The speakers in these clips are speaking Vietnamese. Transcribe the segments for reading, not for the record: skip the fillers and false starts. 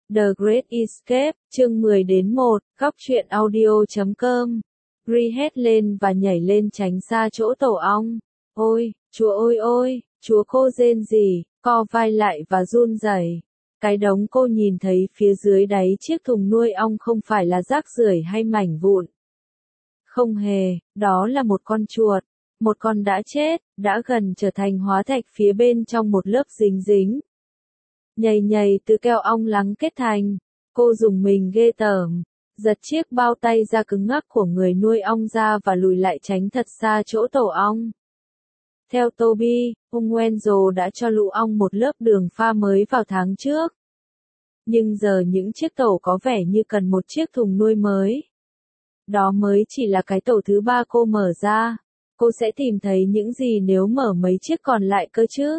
The Great Escape, chương 10-1, góc truyện audio.com. Bree hét lên và nhảy lên tránh xa chỗ tổ ong. Ôi, chúa ôi ôi, chúa, cô rên rỉ, co vai lại và run rẩy. Cái đống cô nhìn thấy phía dưới đáy chiếc thùng nuôi ong không phải là rác rưởi hay mảnh vụn. Không hề, đó là một con chuột. Một con đã chết, đã gần trở thành hóa thạch phía bên trong một lớp dính dính. Nhầy nhầy từ keo ong lắng kết thành. Cô dùng mình ghê tởm, giật chiếc bao tay da cứng ngắc của người nuôi ong ra và lùi lại tránh thật xa chỗ tổ ong. Theo Toby, ông Wenzel đã cho lũ ong một lớp đường pha mới vào tháng trước. Nhưng giờ những chiếc tổ có vẻ như cần một chiếc thùng nuôi mới. Đó mới chỉ là cái tổ thứ 3 cô mở ra. Cô sẽ tìm thấy những gì nếu mở mấy chiếc còn lại cơ chứ?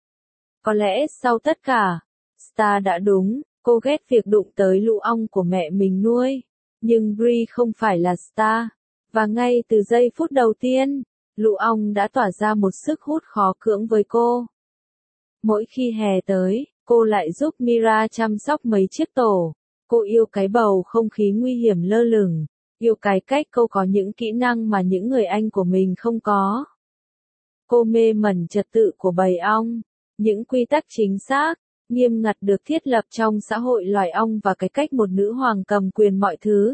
Có lẽ sau tất cả, Star đã đúng, cô ghét việc đụng tới lũ ong của mẹ mình nuôi. Nhưng Bree không phải là Star. Và ngay từ giây phút đầu tiên, lũ ong đã tỏa ra một sức hút khó cưỡng với cô. Mỗi khi hè tới, cô lại giúp Mira chăm sóc mấy chiếc tổ. Cô yêu cái bầu không khí nguy hiểm lơ lửng. Yêu cái cách cô có những kỹ năng mà những người anh của mình không có. Cô mê mẩn trật tự của bầy ong, những quy tắc chính xác, nghiêm ngặt được thiết lập trong xã hội loài ong và cái cách một nữ hoàng cầm quyền mọi thứ.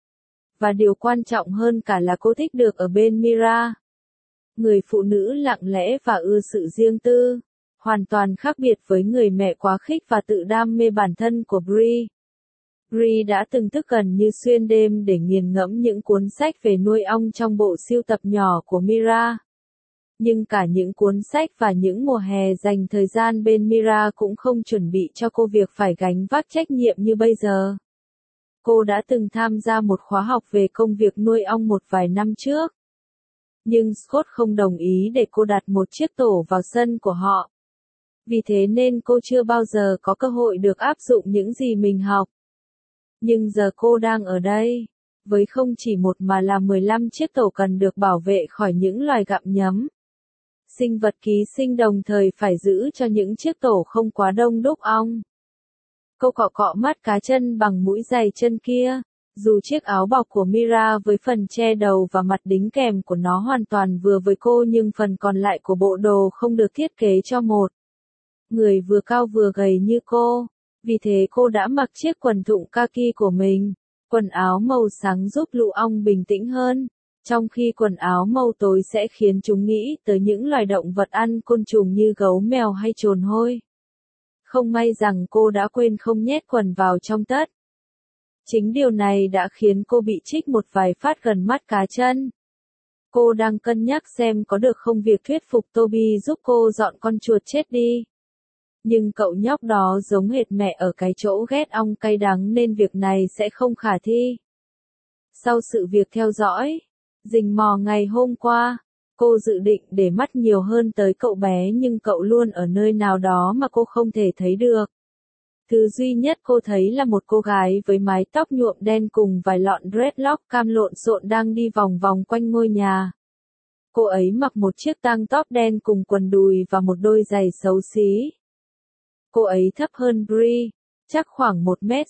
Và điều quan trọng hơn cả là cô thích được ở bên Mira. Người phụ nữ lặng lẽ và ưa sự riêng tư, hoàn toàn khác biệt với người mẹ quá khích và tự đam mê bản thân của Bree. Bree đã từng thức gần như xuyên đêm để nghiền ngẫm những cuốn sách về nuôi ong trong bộ sưu tập nhỏ của Mira. Nhưng cả những cuốn sách và những mùa hè dành thời gian bên Mira cũng không chuẩn bị cho cô việc phải gánh vác trách nhiệm như bây giờ. Cô đã từng tham gia một khóa học về công việc nuôi ong một vài năm trước. Nhưng Scott không đồng ý để cô đặt một chiếc tổ vào sân của họ. Vì thế nên cô chưa bao giờ có cơ hội được áp dụng những gì mình học. Nhưng giờ cô đang ở đây, với không chỉ một mà là 15 chiếc tổ cần được bảo vệ khỏi những loài gặm nhấm. Sinh vật ký sinh đồng thời phải giữ cho những chiếc tổ không quá đông đúc ong. Cô cọ cọ mắt cá chân bằng mũi giày chân kia, dù chiếc áo bọc của Mira với phần che đầu và mặt đính kèm của nó hoàn toàn vừa với cô nhưng phần còn lại của bộ đồ không được thiết kế cho một người vừa cao vừa gầy như cô. Vì thế cô đã mặc chiếc quần thụng kaki của mình, quần áo màu sáng giúp lũ ong bình tĩnh hơn, trong khi quần áo màu tối sẽ khiến chúng nghĩ tới những loài động vật ăn côn trùng như gấu mèo hay trồn hôi. Không may rằng cô đã quên không nhét quần vào trong tất. Chính điều này đã khiến cô bị trích một vài phát gần mắt cá chân. Cô đang cân nhắc xem có được không việc thuyết phục Toby giúp cô dọn con chuột chết đi. Nhưng cậu nhóc đó giống hệt mẹ ở cái chỗ ghét ong cay đắng nên việc này sẽ không khả thi. Sau sự việc theo dõi, rình mò ngày hôm qua, cô dự định để mắt nhiều hơn tới cậu bé nhưng cậu luôn ở nơi nào đó mà cô không thể thấy được. Thứ duy nhất cô thấy là một cô gái với mái tóc nhuộm đen cùng vài lọn dreadlock cam lộn xộn đang đi vòng vòng quanh ngôi nhà. Cô ấy mặc một chiếc tank top đen cùng quần đùi và một đôi giày xấu xí. Cô ấy thấp hơn Bree, chắc khoảng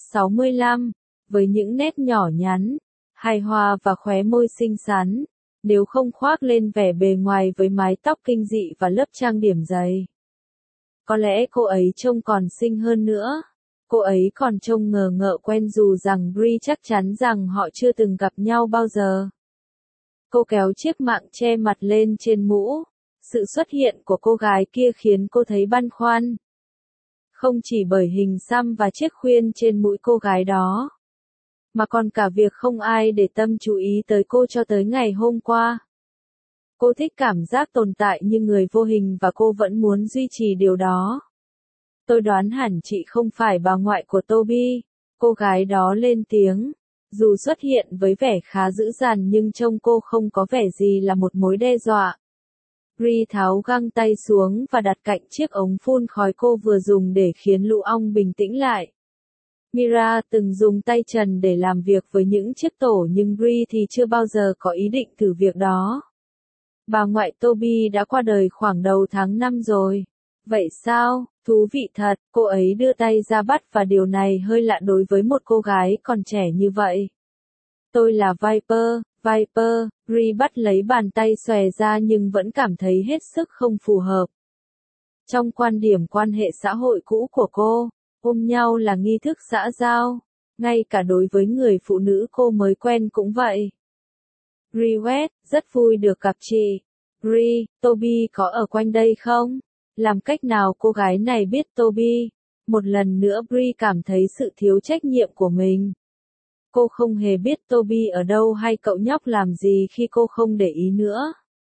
1m65, với những nét nhỏ nhắn, hài hòa và khóe môi xinh xắn, nếu không khoác lên vẻ bề ngoài với mái tóc kinh dị và lớp trang điểm dày. Có lẽ cô ấy trông còn xinh hơn nữa. Cô ấy còn trông ngờ ngợ quen dù rằng Bree chắc chắn rằng họ chưa từng gặp nhau bao giờ. Cô kéo chiếc mạng che mặt lên trên mũ. Sự xuất hiện của cô gái kia khiến cô thấy băn khoăn. Không chỉ bởi hình xăm và chiếc khuyên trên mũi cô gái đó, mà còn cả việc không ai để tâm chú ý tới cô cho tới ngày hôm qua. Cô thích cảm giác tồn tại như người vô hình và cô vẫn muốn duy trì điều đó. Tôi đoán hẳn chị không phải bà ngoại của Toby, cô gái đó lên tiếng. Dù xuất hiện với vẻ khá dữ dằn nhưng trông cô không có vẻ gì là một mối đe dọa. Bree tháo găng tay xuống và đặt cạnh chiếc ống phun khói cô vừa dùng để khiến lũ ong bình tĩnh lại. Mira từng dùng tay trần để làm việc với những chiếc tổ nhưng Bree thì chưa bao giờ có ý định thử việc đó. Bà ngoại Toby đã qua đời khoảng đầu tháng 5 rồi. Vậy sao? Thú vị thật, cô ấy đưa tay ra bắt và điều này hơi lạ đối với một cô gái còn trẻ như vậy. Tôi là Viper, Viper, Bree bắt lấy bàn tay xòe ra nhưng vẫn cảm thấy hết sức không phù hợp. Trong quan điểm quan hệ xã hội cũ của cô, ôm nhau là nghi thức xã giao, ngay cả đối với người phụ nữ cô mới quen cũng vậy. Bree West, rất vui được gặp chị. Bree, Toby có ở quanh đây không? Làm cách nào cô gái này biết Toby? Một lần nữa Bree cảm thấy sự thiếu trách nhiệm của mình. Cô không hề biết Toby ở đâu hay cậu nhóc làm gì khi cô không để ý nữa.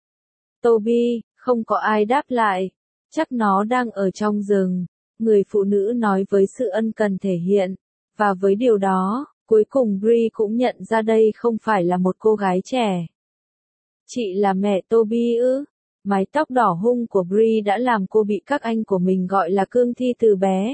Toby, không có ai đáp lại. Chắc nó đang ở trong rừng, người phụ nữ nói với sự ân cần thể hiện. Và với điều đó, cuối cùng Bree cũng nhận ra đây không phải là một cô gái trẻ. Chị là mẹ Toby ư? Mái tóc đỏ hung của Bree đã làm cô bị các anh của mình gọi là cương thi từ bé.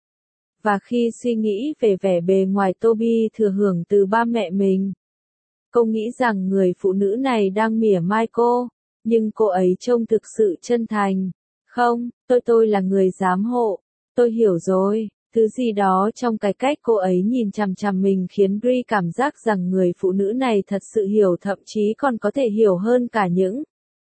Và khi suy nghĩ về vẻ bề ngoài Toby thừa hưởng từ ba mẹ mình, cô nghĩ rằng người phụ nữ này đang mỉa mai cô, nhưng cô ấy trông thực sự chân thành. Không, tôi là người giám hộ. Tôi hiểu rồi, thứ gì đó trong cái cách cô ấy nhìn chằm chằm mình khiến Bree cảm giác rằng người phụ nữ này thật sự hiểu, thậm chí còn có thể hiểu hơn cả những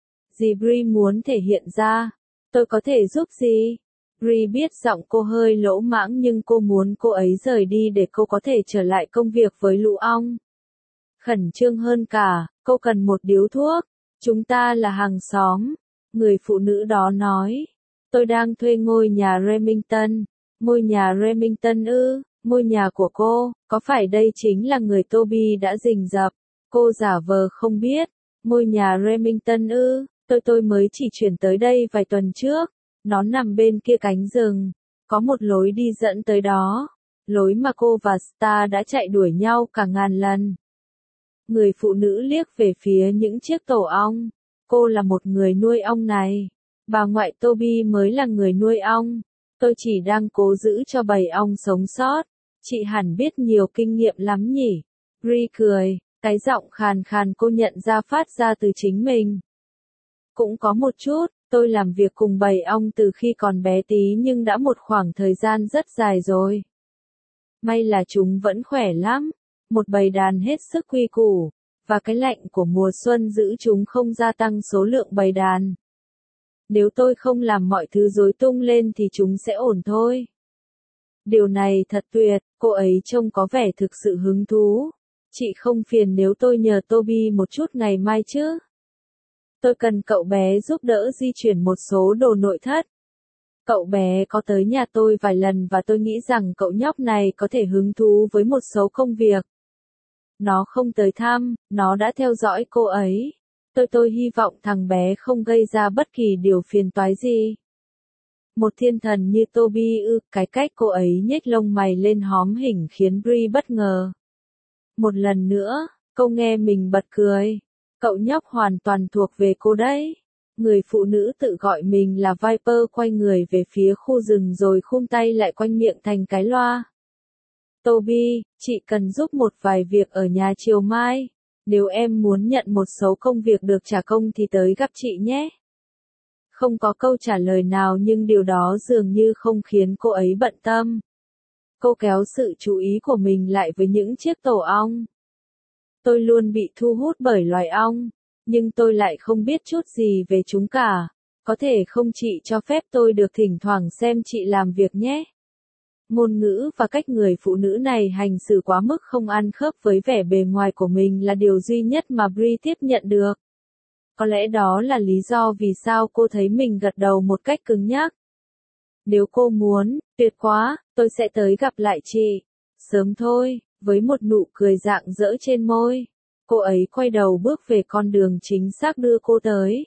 gì Bree muốn thể hiện ra. Tôi có thể giúp gì? Bree biết giọng cô hơi lỗ mãng nhưng cô muốn cô ấy rời đi để cô có thể trở lại công việc với lũ ong. Khẩn trương hơn cả, cô cần một điếu thuốc. Chúng ta là hàng xóm. Người phụ nữ đó nói. Tôi đang thuê ngôi nhà Remington. Ngôi nhà Remington ư? Ngôi nhà của cô, có phải đây chính là người Toby đã rình rập? Cô giả vờ không biết. Ngôi nhà Remington ư? Tôi mới chỉ chuyển tới đây vài tuần trước. Nó nằm bên kia cánh rừng. Có một lối đi dẫn tới đó. Lối mà cô và Star đã chạy đuổi nhau cả ngàn lần. Người phụ nữ liếc về phía những chiếc tổ ong. Cô là một người nuôi ong này. Bà ngoại Toby mới là người nuôi ong. Tôi chỉ đang cố giữ cho bầy ong sống sót. Chị hẳn biết nhiều kinh nghiệm lắm nhỉ? Bree cười, cái giọng khàn khàn cô nhận ra phát ra từ chính mình. Cũng có một chút, tôi làm việc cùng bầy ong từ khi còn bé tí nhưng đã một khoảng thời gian rất dài rồi. May là chúng vẫn khỏe lắm. Một bầy đàn hết sức quy củ, và cái lạnh của mùa xuân giữ chúng không gia tăng số lượng bầy đàn. Nếu tôi không làm mọi thứ rối tung lên thì chúng sẽ ổn thôi. Điều này thật tuyệt, cô ấy trông có vẻ thực sự hứng thú. Chị không phiền nếu tôi nhờ Toby một chút ngày mai chứ? Tôi cần cậu bé giúp đỡ di chuyển một số đồ nội thất. Cậu bé có tới nhà tôi vài lần và tôi nghĩ rằng cậu nhóc này có thể hứng thú với một số công việc. Nó không tới thăm, nó đã theo dõi cô ấy. Tôi hy vọng thằng bé không gây ra bất kỳ điều phiền toái gì. Một thiên thần như Toby ư, cái cách cô ấy nhếch lông mày lên hóm hỉnh khiến Bree bất ngờ. Một lần nữa, cô nghe mình bật cười. Cậu nhóc hoàn toàn thuộc về cô đấy. Người phụ nữ tự gọi mình là Viper quay người về phía khu rừng rồi khum tay lại quanh miệng thành cái loa. Toby, chị cần giúp một vài việc ở nhà chiều mai. Nếu em muốn nhận một số công việc được trả công thì tới gặp chị nhé. Không có câu trả lời nào nhưng điều đó dường như không khiến cô ấy bận tâm. Cô kéo sự chú ý của mình lại với những chiếc tổ ong. Tôi luôn bị thu hút bởi loài ong, nhưng tôi lại không biết chút gì về chúng cả. Có thể không chị cho phép tôi được thỉnh thoảng xem chị làm việc nhé? Ngôn ngữ và cách người phụ nữ này hành xử quá mức không ăn khớp với vẻ bề ngoài của mình là điều duy nhất mà Bree tiếp nhận được. Có lẽ đó là lý do vì sao cô thấy mình gật đầu một cách cứng nhắc. Nếu cô muốn, tuyệt quá, tôi sẽ tới gặp lại chị. Sớm thôi, với một nụ cười rạng rỡ trên môi. Cô ấy quay đầu bước về con đường chính xác đưa cô tới.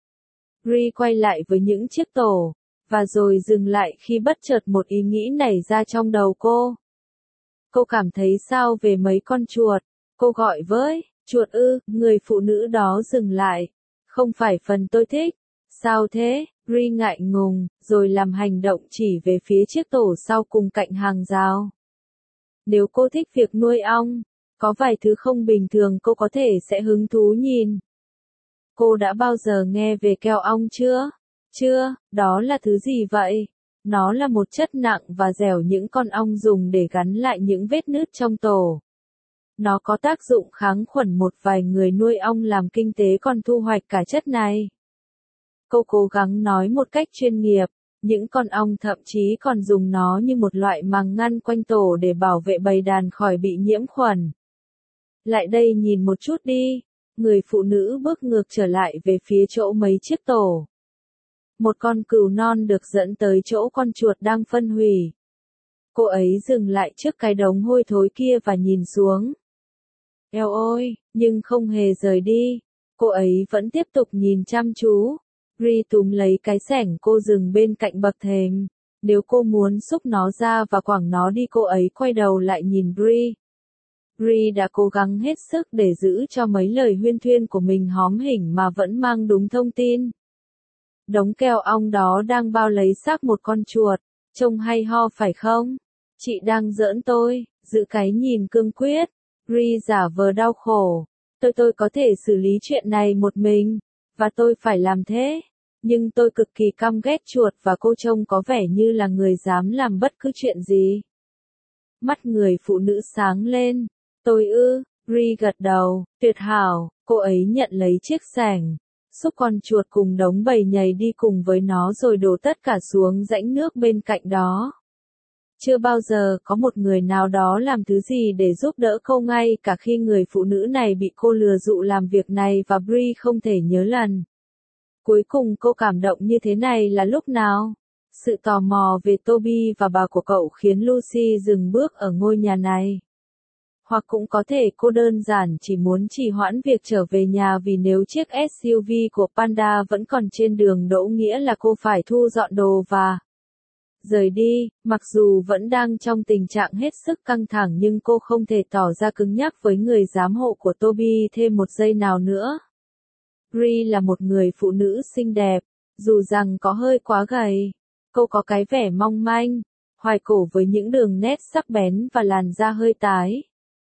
Bree quay lại với những chiếc tổ, và rồi dừng lại khi bất chợt một ý nghĩ nảy ra trong đầu cô. Cô cảm thấy sao về mấy con chuột? Cô gọi với, chuột ư, người phụ nữ đó dừng lại. Không phải phần tôi thích. Sao thế? Bree ngại ngùng, rồi làm hành động chỉ về phía chiếc tổ sau cùng cạnh hàng rào. Nếu cô thích việc nuôi ong, có vài thứ không bình thường cô có thể sẽ hứng thú nhìn. Cô đã bao giờ nghe về keo ong chưa? Chưa, đó là thứ gì vậy? Nó là một chất nặng và dẻo những con ong dùng để gắn lại những vết nứt trong tổ. Nó có tác dụng kháng khuẩn, một vài người nuôi ong làm kinh tế còn thu hoạch cả chất này. Cô cố gắng nói một cách chuyên nghiệp, những con ong thậm chí còn dùng nó như một loại màng ngăn quanh tổ để bảo vệ bầy đàn khỏi bị nhiễm khuẩn. Lại đây nhìn một chút đi, người phụ nữ bước ngược trở lại về phía chỗ mấy chiếc tổ. Một con cừu non được dẫn tới chỗ con chuột đang phân hủy. Cô ấy dừng lại trước cái đống hôi thối kia và nhìn xuống. Eo ôi, nhưng không hề rời đi. Cô ấy vẫn tiếp tục nhìn chăm chú. Bree túm lấy cái xẻng cô dừng bên cạnh bậc thềm. Nếu cô muốn xúc nó ra và quẳng nó đi, cô ấy quay đầu lại nhìn Bree. Bree đã cố gắng hết sức để giữ cho mấy lời huyên thuyên của mình hóm hỉnh mà vẫn mang đúng thông tin. Đống keo ong đó đang bao lấy xác một con chuột, trông hay ho phải không? Chị đang giỡn tôi, giữ cái nhìn cương quyết. Bree giả vờ đau khổ. Tôi có thể xử lý chuyện này một mình, và tôi phải làm thế. Nhưng tôi cực kỳ căm ghét chuột và cô trông có vẻ như là người dám làm bất cứ chuyện gì. Mắt người phụ nữ sáng lên. Tôi Bree gật đầu, tuyệt hảo, cô ấy nhận lấy chiếc xẻng, xúc con chuột cùng đống bầy nhầy đi cùng với nó rồi đổ tất cả xuống rãnh nước bên cạnh đó. Chưa bao giờ có một người nào đó làm thứ gì để giúp đỡ cô, ngay cả khi người phụ nữ này bị cô lừa dụ làm việc này, và Bree không thể nhớ lần cuối cùng cô cảm động như thế này là lúc nào. Sự tò mò về Toby và bà của cậu khiến Lucy dừng bước ở ngôi nhà này. Hoặc cũng có thể cô đơn giản chỉ muốn trì hoãn việc trở về nhà, vì nếu chiếc SUV của Panda vẫn còn trên đường đỗ nghĩa là cô phải thu dọn đồ và rời đi. Mặc dù vẫn đang trong tình trạng hết sức căng thẳng, nhưng cô không thể tỏ ra cứng nhắc với người giám hộ của Toby thêm một giây nào nữa. Bree là một người phụ nữ xinh đẹp, dù rằng có hơi quá gầy. Cô có cái vẻ mong manh, hoài cổ với những đường nét sắc bén và làn da hơi tái.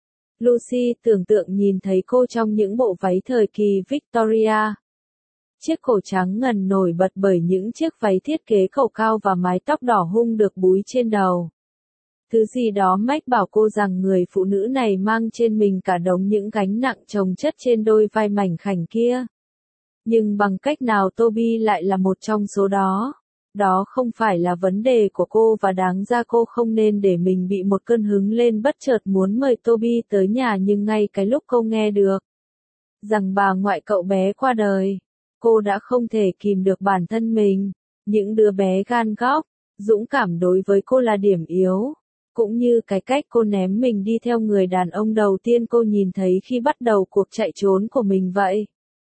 Lucy tưởng tượng nhìn thấy cô trong những bộ váy thời kỳ Victoria. Chiếc cổ trắng ngần nổi bật bởi những chiếc váy thiết kế cầu cao và mái tóc đỏ hung được búi trên đầu. Thứ gì đó mách bảo cô rằng người phụ nữ này mang trên mình cả đống những gánh nặng chồng chất trên đôi vai mảnh khảnh kia. Nhưng bằng cách nào Toby lại là một trong số đó? Đó không phải là vấn đề của cô, và đáng ra cô không nên để mình bị một cơn hứng lên bất chợt muốn mời Toby tới nhà. Nhưng ngay cái lúc cô nghe được rằng bà ngoại cậu bé qua đời, cô đã không thể kìm được bản thân mình. Những đứa bé gan góc, dũng cảm đối với cô là điểm yếu, cũng như cái cách cô ném mình đi theo người đàn ông đầu tiên cô nhìn thấy khi bắt đầu cuộc chạy trốn của mình vậy.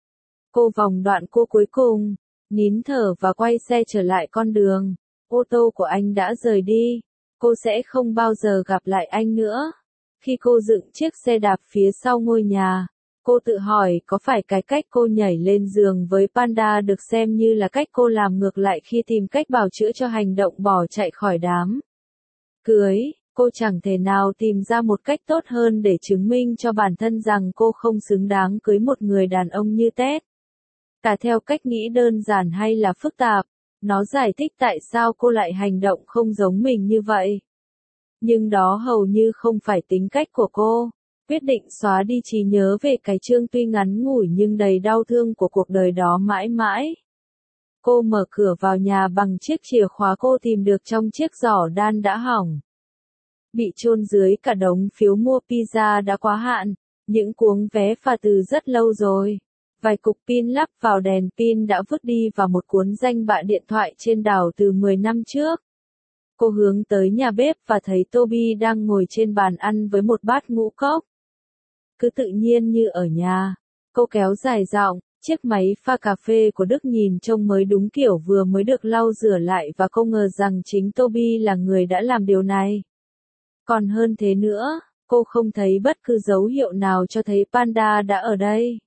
Cô vòng đoạn cô cuối cùng, nín thở và quay xe trở lại con đường. Ô tô của anh đã rời đi. Cô sẽ không bao giờ gặp lại anh nữa. Khi cô dựng chiếc xe đạp phía sau ngôi nhà, cô tự hỏi có phải cái cách cô nhảy lên giường với Panda được xem như là cách cô làm ngược lại khi tìm cách bào chữa cho hành động bỏ chạy khỏi đám cưới. Cô chẳng thể nào tìm ra một cách tốt hơn để chứng minh cho bản thân rằng cô không xứng đáng cưới một người đàn ông như Ted. Cả theo cách nghĩ đơn giản hay là phức tạp, nó giải thích tại sao cô lại hành động không giống mình như vậy. Nhưng đó hầu như không phải tính cách của cô. Quyết định xóa đi trí nhớ về cái chương tuy ngắn ngủi nhưng đầy đau thương của cuộc đời đó mãi mãi. Cô mở cửa vào nhà bằng chiếc chìa khóa cô tìm được trong chiếc giỏ đan đã hỏng, bị chôn dưới cả đống phiếu mua pizza đã quá hạn, những cuống vé phà từ rất lâu rồi. Vài cục pin lắp vào đèn pin đã vứt đi và một cuốn danh bạ điện thoại trên đảo từ 10 năm trước. Cô hướng tới nhà bếp và thấy Toby đang ngồi trên bàn ăn với một bát ngũ cốc. Cứ tự nhiên như ở nhà, cô kéo dài giọng, chiếc máy pha cà phê của Đức nhìn trông mới đúng kiểu vừa mới được lau rửa lại, và cô ngờ rằng chính Toby là người đã làm điều này. Còn hơn thế nữa, cô không thấy bất cứ dấu hiệu nào cho thấy Panda đã ở đây.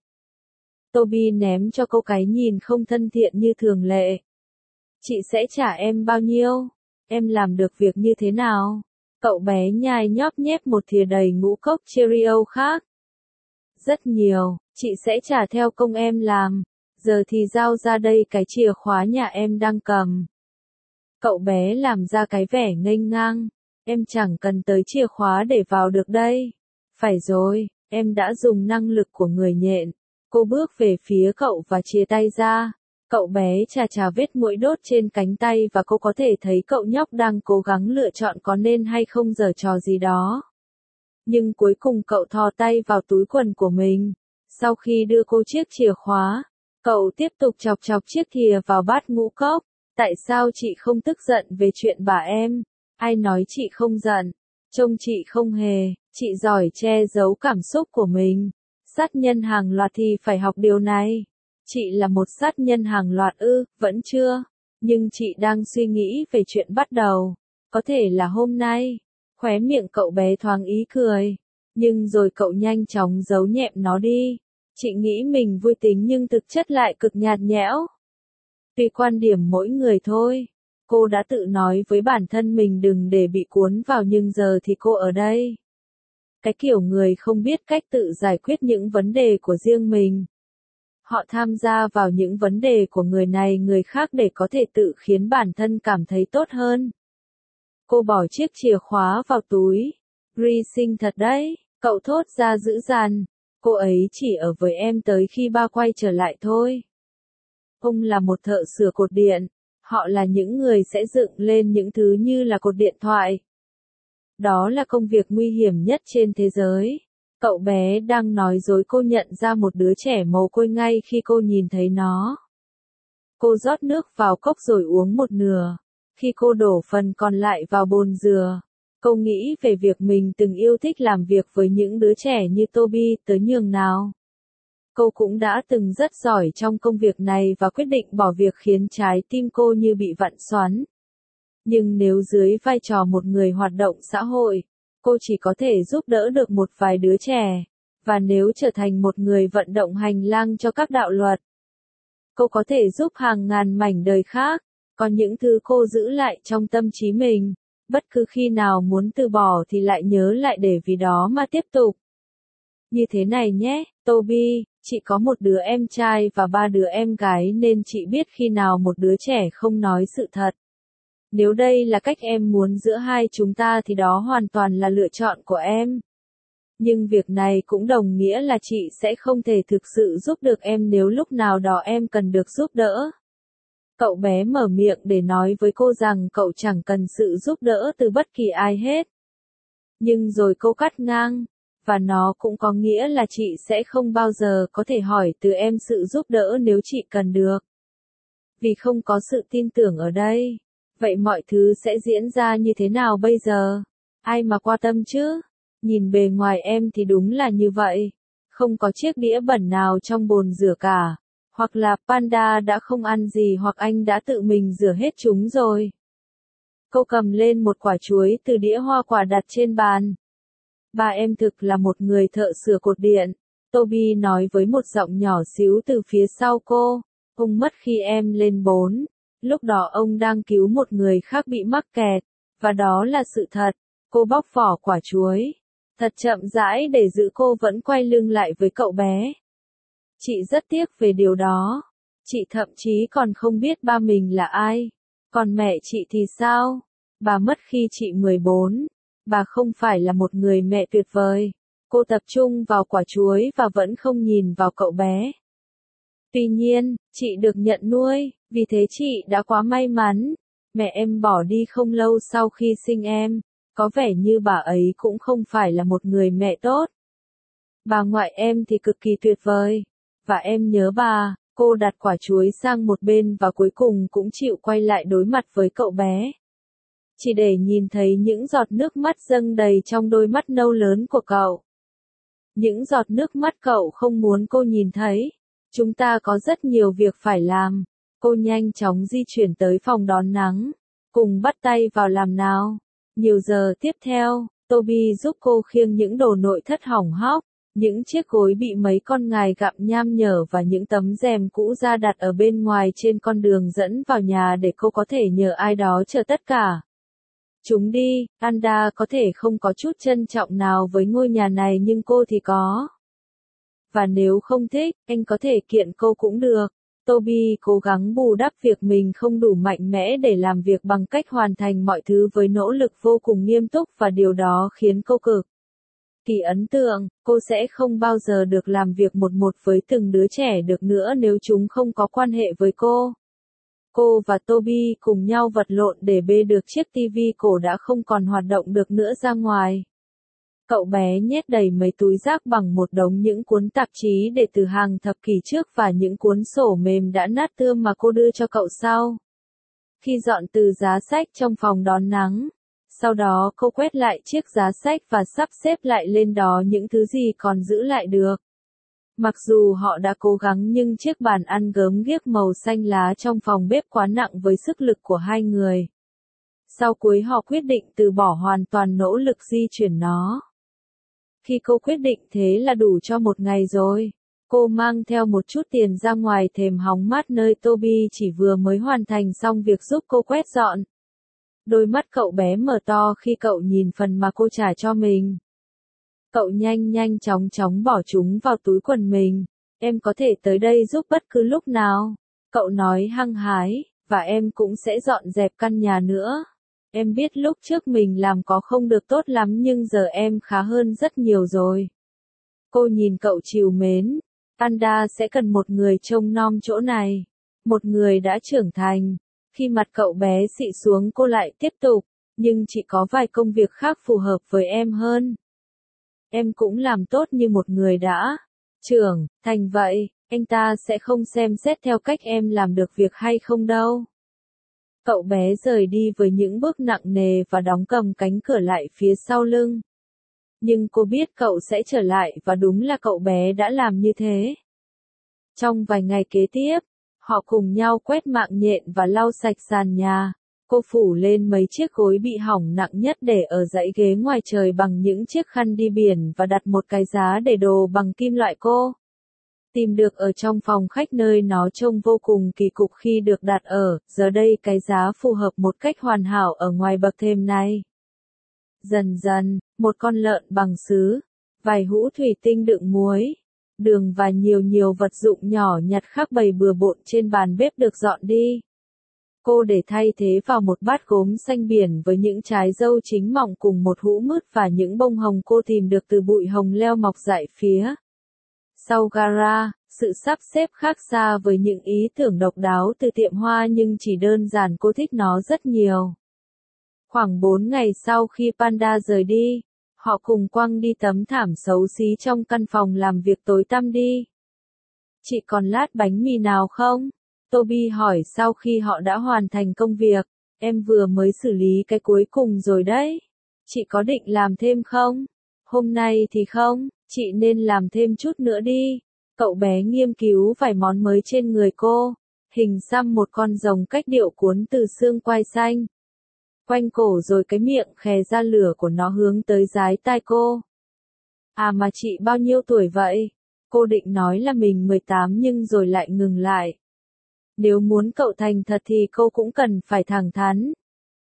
Toby ném cho cô cái nhìn không thân thiện như thường lệ. Chị sẽ trả em bao nhiêu? Em làm được việc như thế nào? Cậu bé nhai nhóp nhép một thìa đầy ngũ cốc Cheerio khác. Rất nhiều, chị sẽ trả theo công em làm. Giờ thì giao ra đây cái chìa khóa nhà em đang cầm. Cậu bé làm ra cái vẻ nghênh ngang. Em chẳng cần tới chìa khóa để vào được đây. Phải rồi, em đã dùng năng lực của người nhện. Cô bước về phía cậu và chia tay ra. Cậu bé chà chà vết mũi đốt trên cánh tay và cô có thể thấy cậu nhóc đang cố gắng lựa chọn có nên hay không giở trò gì đó. Nhưng cuối cùng cậu thò tay vào túi quần của mình. Sau khi đưa cô chiếc chìa khóa, cậu tiếp tục chọc chọc chiếc thìa vào bát ngũ cốc. Tại sao chị không tức giận về chuyện bà em? Ai nói chị không giận? Trông chị không hề, chị giỏi che giấu cảm xúc của mình. Sát nhân hàng loạt thì phải học điều này. Chị là một sát nhân hàng loạt ư, vẫn chưa. Nhưng chị đang suy nghĩ về chuyện bắt đầu. Có thể là hôm nay. Khóe miệng cậu bé thoáng ý cười. Nhưng rồi cậu nhanh chóng giấu nhẹm nó đi. Chị nghĩ mình vui tính nhưng thực chất lại cực nhạt nhẽo. Tùy quan điểm mỗi người thôi. Cô đã tự nói với bản thân mình đừng để bị cuốn vào nhưng giờ thì cô ở đây. Cái kiểu người không biết cách tự giải quyết những vấn đề của riêng mình. Họ tham gia vào những vấn đề của người này người khác để có thể tự khiến bản thân cảm thấy tốt hơn. Cô bỏ chiếc chìa khóa vào túi. Ri xinh thật đấy, cậu thốt ra dữ dằn. Cô ấy chỉ ở với em tới khi ba quay trở lại thôi. Ông là một thợ sửa cột điện. Họ là những người sẽ dựng lên những thứ như là cột điện thoại. Đó là công việc nguy hiểm nhất trên thế giới. Cậu bé đang nói dối cô nhận ra một đứa trẻ mồ côi ngay khi cô nhìn thấy nó. Cô rót nước vào cốc rồi uống một nửa. Khi cô đổ phần còn lại vào bồn dừa, cô nghĩ về việc mình từng yêu thích làm việc với những đứa trẻ như Toby tới nhường nào. Cô cũng đã từng rất giỏi trong công việc này và quyết định bỏ việc khiến trái tim cô như bị vặn xoắn. Nhưng nếu dưới vai trò một người hoạt động xã hội, cô chỉ có thể giúp đỡ được một vài đứa trẻ. Và nếu trở thành một người vận động hành lang cho các đạo luật, cô có thể giúp hàng ngàn mảnh đời khác. Còn những thứ cô giữ lại trong tâm trí mình, bất cứ khi nào muốn từ bỏ thì lại nhớ lại để vì đó mà tiếp tục. Như thế này nhé, Toby, chị có một đứa em trai và 3 đứa em gái nên chị biết khi nào một đứa trẻ không nói sự thật. Nếu đây là cách em muốn giữa hai chúng ta thì đó hoàn toàn là lựa chọn của em. Nhưng việc này cũng đồng nghĩa là chị sẽ không thể thực sự giúp được em nếu lúc nào đó em cần được giúp đỡ. Cậu bé mở miệng để nói với cô rằng cậu chẳng cần sự giúp đỡ từ bất kỳ ai hết. Nhưng rồi cô cắt ngang. Và nó cũng có nghĩa là chị sẽ không bao giờ có thể hỏi từ em sự giúp đỡ nếu chị cần được. Vì không có sự tin tưởng ở đây. Vậy mọi thứ sẽ diễn ra như thế nào bây giờ? Ai mà quan tâm chứ? Nhìn bề ngoài em thì đúng là như vậy. Không có chiếc đĩa bẩn nào trong bồn rửa cả. Hoặc là Panda đã không ăn gì hoặc anh đã tự mình rửa hết chúng rồi. Cô cầm lên một quả chuối từ đĩa hoa quả đặt trên bàn. Ba em thực là một người thợ sửa cột điện. Toby nói với một giọng nhỏ xíu từ phía sau cô. Ông mất khi em lên 4. Lúc đó ông đang cứu một người khác bị mắc kẹt. Và đó là sự thật. Cô bóc vỏ quả chuối. Thật chậm rãi để giữ cô vẫn quay lưng lại với cậu bé. Chị rất tiếc về điều đó. Chị thậm chí còn không biết ba mình là ai. Còn mẹ chị thì sao? Bà mất khi chị 14. Bà không phải là một người mẹ tuyệt vời. Cô tập trung vào quả chuối và vẫn không nhìn vào cậu bé. Tuy nhiên, chị được nhận nuôi, vì thế chị đã quá may mắn. Mẹ em bỏ đi không lâu sau khi sinh em. Có vẻ như bà ấy cũng không phải là một người mẹ tốt. Bà ngoại em thì cực kỳ tuyệt vời. Và em nhớ bà. Cô đặt quả chuối sang một bên và cuối cùng cũng chịu quay lại đối mặt với cậu bé. Chỉ để nhìn thấy những giọt nước mắt dâng đầy trong đôi mắt nâu lớn của cậu. Những giọt nước mắt cậu không muốn cô nhìn thấy. Chúng ta có rất nhiều việc phải làm. Cô nhanh chóng di chuyển tới phòng đón nắng. Cùng bắt tay vào làm nào. Nhiều giờ tiếp theo, Toby giúp cô khiêng những đồ nội thất hỏng hóc. Những chiếc gối bị mấy con ngài gặm nham nhở và những tấm rèm cũ ra đặt ở bên ngoài trên con đường dẫn vào nhà để cô có thể nhờ ai đó chở tất cả. Chúng đi, Anda có thể không có chút trân trọng nào với ngôi nhà này nhưng cô thì có. Và nếu không thích, anh có thể kiện cô cũng được. Toby cố gắng bù đắp việc mình không đủ mạnh mẽ để làm việc bằng cách hoàn thành mọi thứ với nỗ lực vô cùng nghiêm túc và điều đó khiến cô cực kỳ ấn tượng. Cô sẽ không bao giờ được làm việc một một với từng đứa trẻ được nữa nếu chúng không có quan hệ với cô. Cô và Toby cùng nhau vật lộn để bê được chiếc tivi cổ đã không còn hoạt động được nữa ra ngoài. Cậu bé nhét đầy mấy túi rác bằng một đống những cuốn tạp chí để từ hàng thập kỷ trước và những cuốn sổ mềm đã nát tươm mà cô đưa cho cậu sau. Khi dọn từ giá sách trong phòng đón nắng, sau đó cô quét lại chiếc giá sách và sắp xếp lại lên đó những thứ gì còn giữ lại được. Mặc dù họ đã cố gắng nhưng chiếc bàn ăn gớm ghiếc màu xanh lá trong phòng bếp quá nặng với sức lực của hai người. Sau cuối họ quyết định từ bỏ hoàn toàn nỗ lực di chuyển nó. Khi cô quyết định thế là đủ cho một ngày rồi. Cô mang theo một chút tiền ra ngoài thềm hóng mát nơi Toby chỉ vừa mới hoàn thành xong việc giúp cô quét dọn. Đôi mắt cậu bé mở to khi cậu nhìn phần mà cô trả cho mình. Cậu nhanh chóng bỏ chúng vào túi quần mình. Em có thể tới đây giúp bất cứ lúc nào. Cậu nói hăng hái, và em cũng sẽ dọn dẹp căn nhà nữa. Em biết lúc trước mình làm có không được tốt lắm nhưng giờ em khá hơn rất nhiều rồi. Cô nhìn cậu trìu mến. Panda sẽ cần một người trông nom chỗ này. Một người đã trưởng thành. Khi mặt cậu bé xị xuống cô lại tiếp tục. Nhưng chỉ có vài công việc khác phù hợp với em hơn. Em cũng làm tốt như một người đã trưởng thành vậy. Anh ta sẽ không xem xét theo cách em làm được việc hay không đâu. Cậu bé rời đi với những bước nặng nề và đóng cầm cánh cửa lại phía sau lưng. Nhưng cô biết cậu sẽ trở lại và đúng là cậu bé đã làm như thế. Trong vài ngày kế tiếp, họ cùng nhau quét mạng nhện và lau sạch sàn nhà. Cô phủ lên mấy chiếc gối bị hỏng nặng nhất để ở dãy ghế ngoài trời bằng những chiếc khăn đi biển và đặt một cái giá để đồ bằng kim loại cô tìm được ở trong phòng khách nơi nó trông vô cùng kỳ cục khi được đặt ở, giờ đây cái giá phù hợp một cách hoàn hảo ở ngoài bậc thềm này. Dần dần, một con lợn bằng sứ, vài hũ thủy tinh đựng muối, đường và nhiều vật dụng nhỏ nhặt khác bày bừa bộn trên bàn bếp được dọn đi. Cô để thay thế vào một bát gốm xanh biển với những trái dâu chín mọng cùng một hũ mứt và những bông hồng cô tìm được từ bụi hồng leo mọc dại phía sau gara. Sự sắp xếp khác xa với những ý tưởng độc đáo từ tiệm hoa nhưng chỉ đơn giản cô thích nó rất nhiều. Khoảng 4 ngày sau khi Panda rời đi, họ cùng quăng đi tấm thảm xấu xí trong căn phòng làm việc tối tăm đi. Chị còn lát bánh mì nào không? Toby hỏi sau khi họ đã hoàn thành công việc. Em vừa mới xử lý cái cuối cùng rồi đấy. Chị có định làm thêm không? Hôm nay thì không, chị nên làm thêm chút nữa đi. Cậu bé nghiên cứu vài món mới trên người cô. Hình xăm một con rồng cách điệu cuốn từ xương quai xanh quanh cổ rồi cái miệng khè ra lửa của nó hướng tới dái tai cô. À mà chị bao nhiêu tuổi vậy? Cô định nói là mình 18 nhưng rồi lại ngừng lại. Nếu muốn cậu thành thật thì cô cũng cần phải thẳng thắn.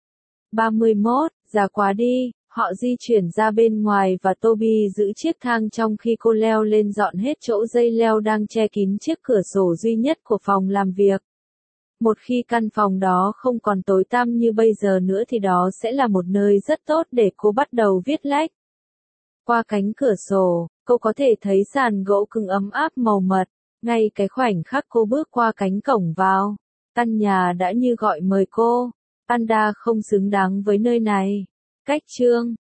31, già quá đi. Họ di chuyển ra bên ngoài và Toby giữ chiếc thang trong khi cô leo lên dọn hết chỗ dây leo đang che kín chiếc cửa sổ duy nhất của phòng làm việc. Một khi căn phòng đó không còn tối tăm như bây giờ nữa thì đó sẽ là một nơi rất tốt để cô bắt đầu viết lách. Qua cánh cửa sổ, cô có thể thấy sàn gỗ cứng ấm áp màu mật. Ngay cái khoảnh khắc cô bước qua cánh cổng vào, căn nhà đã như gọi mời cô. Panda không xứng đáng với nơi này. Cách chương